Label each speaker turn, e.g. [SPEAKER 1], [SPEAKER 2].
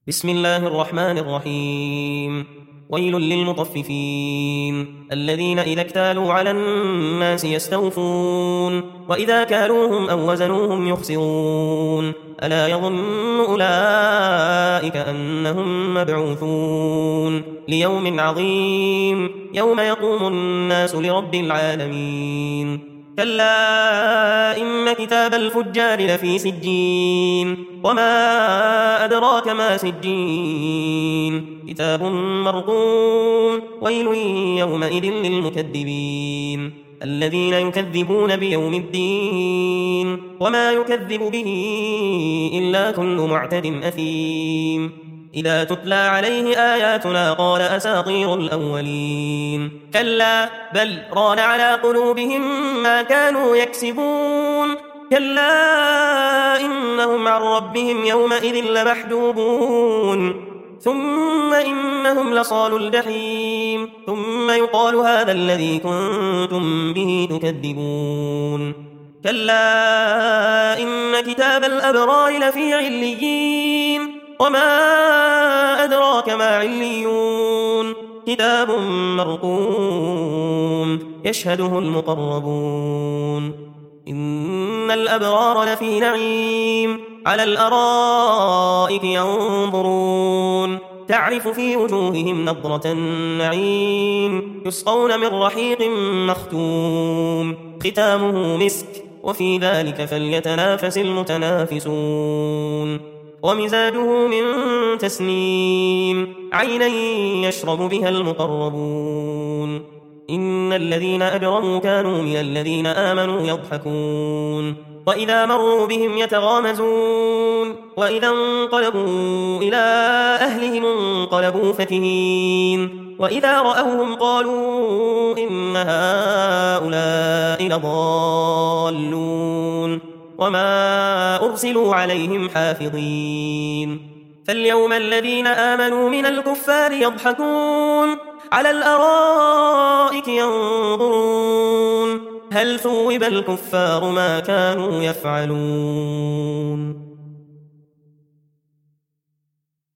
[SPEAKER 1] بسم الله الرحمن الرحيم. ويل للمطففين الذين إذا اكتالوا على الناس يستوفون وإذا كالوهم أو وزنوهم يخسرون ألا يظن أولئك أنهم مبعوثون ليوم عظيم يوم يقوم الناس لرب العالمين. كلا إن كتاب الفجار لفي سجين وما أدراك ما سجين كتاب مرقوم ويل يومئذ للمكذبين الذين يكذبون بيوم الدين وما يكذب به إلا كل معتد أثيم إذا تتلى عليه آياتنا قال أساطير الأولين كلا بل ران على قلوبهم ما كانوا يكسبون كلا إنهم عن ربهم يومئذ لمحجوبون ثم إنهم لصالوا الجحيم ثم يقال هذا الذي كنتم به تكذبون كلا إن كتاب الأبرار لفي عليين وما أدراك ما عليون كتاب مرقوم يشهده المقربون إن الأبرار لفي نعيم على الأرائك ينظرون تعرف في وجوههم نضرة النعيم يسقون من رحيق مختوم ختامه مسك وفي ذلك فليتنافس المتنافسون ومزاجه من تسنيم عينا يشرب بها المقربون إن الذين أجرموا كانوا من الذين آمنوا يضحكون وإذا مروا بهم يتغامزون وإذا انقلبوا إلى أهلهم انقلبوا فكهين وإذا رأوهم قالوا إن هؤلاء لضالون وما أرسلوا عليهم حافظين فاليوم الذين آمنوا من الكفار يضحكون على الأرائك ينظرون هل ثوب الكفار ما كانوا يفعلون